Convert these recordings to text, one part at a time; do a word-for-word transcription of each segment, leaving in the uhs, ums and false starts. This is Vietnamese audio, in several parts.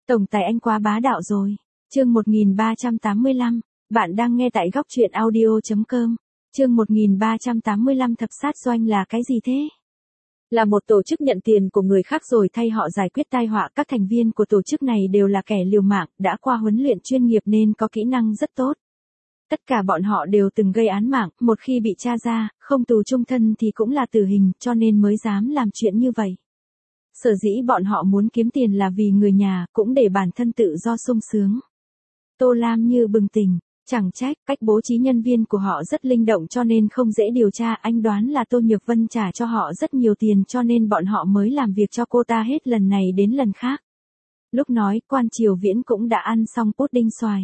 Tổng tài anh quá bá đạo rồi. Chương một nghìn ba trăm tám mươi lăm, bạn đang nghe tại góc truyện audio chấm com. Chương một nghìn ba trăm tám mươi lăm thập sát doanh là cái gì thế? Là một tổ chức nhận tiền của người khác rồi thay họ giải quyết tai họa. Các thành viên của tổ chức này đều là kẻ liều mạng, đã qua huấn luyện chuyên nghiệp nên có kỹ năng rất tốt. Tất cả bọn họ đều từng gây án mạng, một khi bị tra ra, không tù chung thân thì cũng là tử hình, cho nên mới dám làm chuyện như vậy. Sở dĩ bọn họ muốn kiếm tiền là vì người nhà, cũng để bản thân tự do sung sướng. Tô Lam như bừng tỉnh, chẳng trách, cách bố trí nhân viên của họ rất linh động cho nên không dễ điều tra. Anh đoán là Tô Nhược Vân trả cho họ rất nhiều tiền cho nên bọn họ mới làm việc cho cô ta hết lần này đến lần khác. Lúc nói, Quan Triều Viễn cũng đã ăn xong pudding xoài.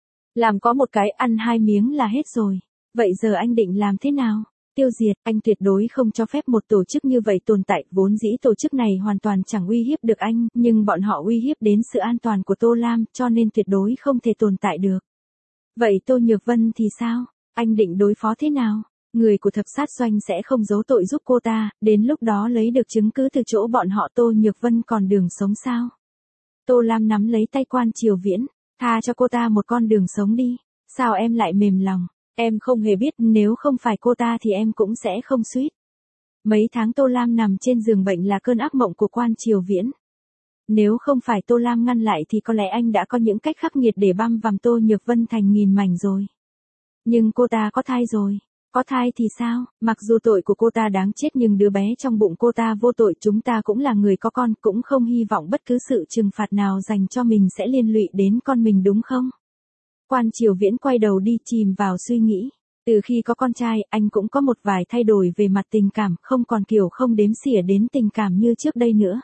Làm có một cái ăn hai miếng là hết rồi. Vậy giờ anh định làm thế nào? Tiêu diệt, anh tuyệt đối không cho phép một tổ chức như vậy tồn tại. Vốn dĩ tổ chức này hoàn toàn chẳng uy hiếp được anh, nhưng bọn họ uy hiếp đến sự an toàn của Tô Lam, cho nên tuyệt đối không thể tồn tại được. Vậy Tô Nhược Vân thì sao? Anh định đối phó thế nào? Người của thập sát doanh sẽ không giấu tội giúp cô ta, đến lúc đó lấy được chứng cứ từ chỗ bọn họ. Tô Nhược Vân còn đường sống sao? Tô Lam nắm lấy tay Quan Triều Viễn, tha cho cô ta một con đường sống đi. Sao em lại mềm lòng? Em không hề biết, nếu không phải cô ta thì em cũng sẽ không suýt. Mấy tháng Tô Lam nằm trên giường bệnh là cơn ác mộng của Quan Triều Viễn. Nếu không phải Tô Lam ngăn lại thì có lẽ anh đã có những cách khắc nghiệt để băm vằm Tô Nhược Vân thành nghìn mảnh rồi. Nhưng cô ta có thai rồi. Có thai thì sao? Mặc dù tội của cô ta đáng chết nhưng đứa bé trong bụng cô ta vô tội. Chúng ta cũng là người có con, cũng không hy vọng bất cứ sự trừng phạt nào dành cho mình sẽ liên lụy đến con mình, đúng không? Quan Triều Viễn quay đầu đi, chìm vào suy nghĩ. Từ khi có con trai, anh cũng có một vài thay đổi về mặt tình cảm, không còn kiểu không đếm xỉa đến tình cảm như trước đây nữa.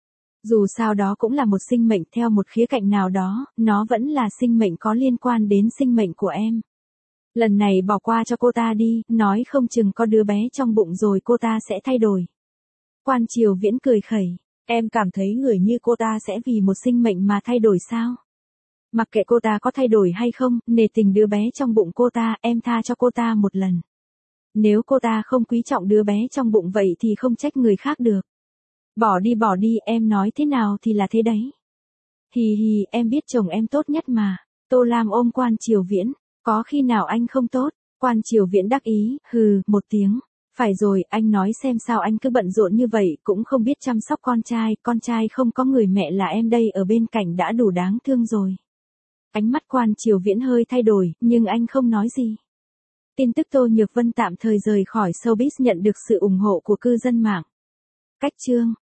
Dù sao đó cũng là một sinh mệnh, theo một khía cạnh nào đó, nó vẫn là sinh mệnh có liên quan đến sinh mệnh của em. Lần này bỏ qua cho cô ta đi, nói không chừng có đứa bé trong bụng rồi cô ta sẽ thay đổi. Quan Triều Viễn cười khẩy, em cảm thấy người như cô ta sẽ vì một sinh mệnh mà thay đổi sao? Mặc kệ cô ta có thay đổi hay không, nể tình đứa bé trong bụng cô ta, em tha cho cô ta một lần. Nếu cô ta không quý trọng đứa bé trong bụng vậy thì không trách người khác được. Bỏ đi bỏ đi, em nói thế nào thì là thế đấy. Hì hì, em biết chồng em tốt nhất mà. Tô Lam ôm Quan Triều Viễn, có khi nào anh không tốt? Quan Triều Viễn đắc ý, hừ, một tiếng. Phải rồi, anh nói xem sao anh cứ bận rộn như vậy, cũng không biết chăm sóc con trai, con trai không có người mẹ là em đây ở bên cạnh đã đủ đáng thương rồi. Ánh mắt Quan Triều Viễn hơi thay đổi, nhưng anh không nói gì. Tin tức Tô Nhược Vân tạm thời rời khỏi showbiz nhận được sự ủng hộ của cư dân mạng. Cách chương